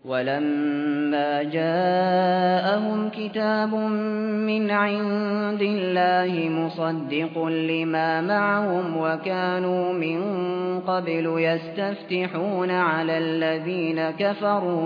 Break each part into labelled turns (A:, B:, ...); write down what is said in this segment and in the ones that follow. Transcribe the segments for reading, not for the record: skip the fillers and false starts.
A: ولما جاءهم كتاب من عند الله مصدق لما معهم وكانوا من قبل يستفتحون على الذين كفروا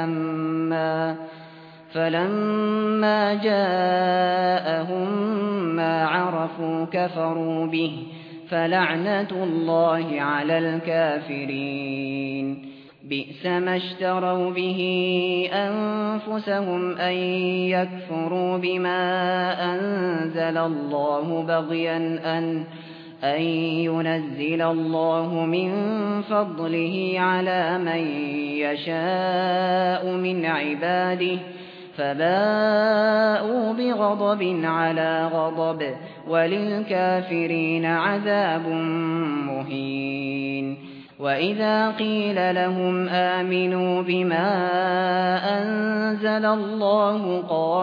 A: فلما جاءهم ما عرفوا كفروا به فلعنة الله على الكافرين. بئس ما اشتروا به أنفسهم أن يكفروا بما أنزل الله بغيا أن ينزل الله من فضله على من يشاء من عباده فباءوا بغضب على غضب وللكافرين عذاب مهين. وإذا قيل لهم آمنوا بما أنزل الله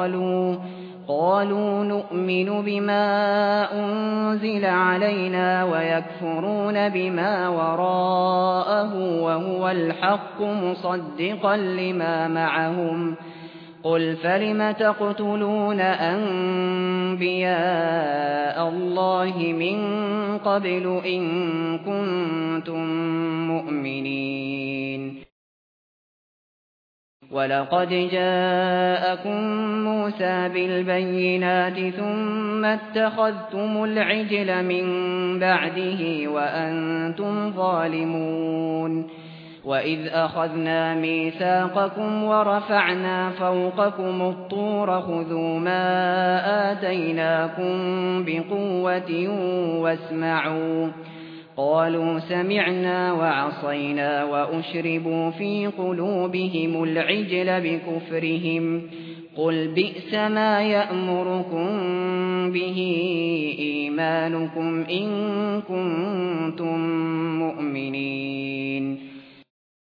A: قالوا نؤمن بما أنزل علينا ويكفرون بما وراءه وهو الحق مصدقا لما معهم. قل فلم تقتلون أنبياء الله من قبل إن كنتم مؤمنين. ولقد جاءكم موسى بالبينات ثم اتخذتم العجل من بعده وأنتم ظالمون. وإذ أخذنا ميثاقكم ورفعنا فوقكم الطور خذوا ما آتيناكم بقوة واسمعوا. قالوا سمعنا وعصينا وأشربوا في قلوبهم العجل بكفرهم. قل بئس ما يأمركم به إيمانكم إن كنتم مؤمنين.